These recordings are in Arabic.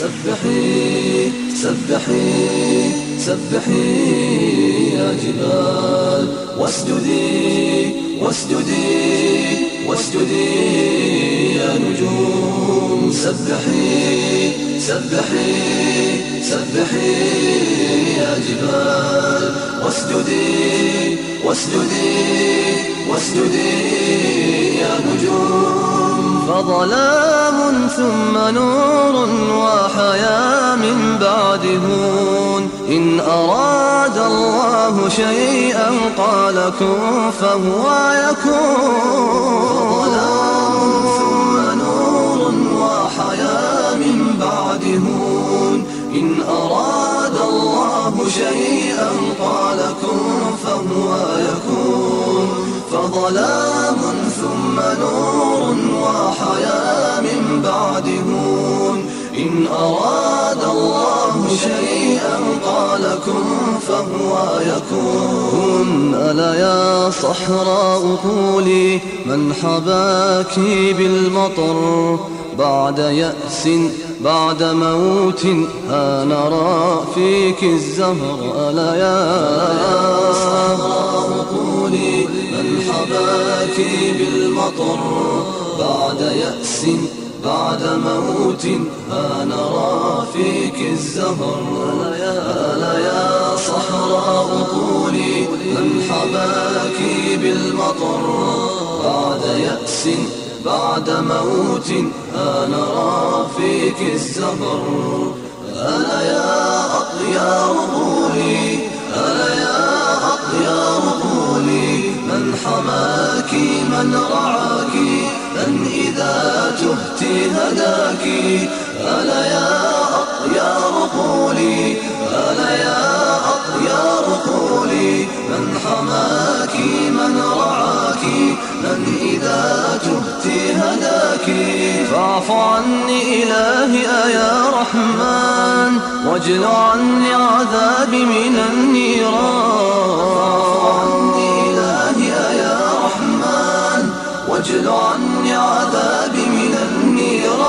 سبحي سبحي سبحي يا جبال، واسجدي واسجدي واسجدي يا نجوم. سبحي سبحي سبحي يا جبال، واسجدي واسجدي واسجدي يا نجوم. فظلام ثم نور وحياة من بعد هون، إن أراد الله شيئا قال كن فهو يكون. فظلام ثم نور وحياة من بعد هون، إن أراد الله شيئا قال كن فهو يكون. فظلام ثم نور وحياة من بعد هون، إن أراد الله شيئا قال كن فهو يكون. ألا يا صحراء قولي من حباك بالمطر، بعد يأس بعد موت ها نرى فيك الزهر. ألا يا صحراء قولي من حباك بالمطر، بعد يأس بعد موت ها نرى فيك الزهر. ألا يا صحراء قولي من حباك بالمطر، بعد يأس بعد موت ها نرى فيك الزهر. ألا يا أطيار قولي، ألا يا أطيار قولي من حماك من رعاك، من إذا تهت هداك. ألا يا أطيار قولي، ألا يا أطيار قولي من حماك من رعاك، من إذا تهت هداك. فاعف عني إلهي يا رحمن، واجل عني عذابي من النيران. واجل عني عذابي من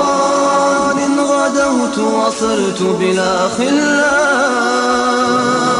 النيران. إن غدوت وصرت بلا خلان،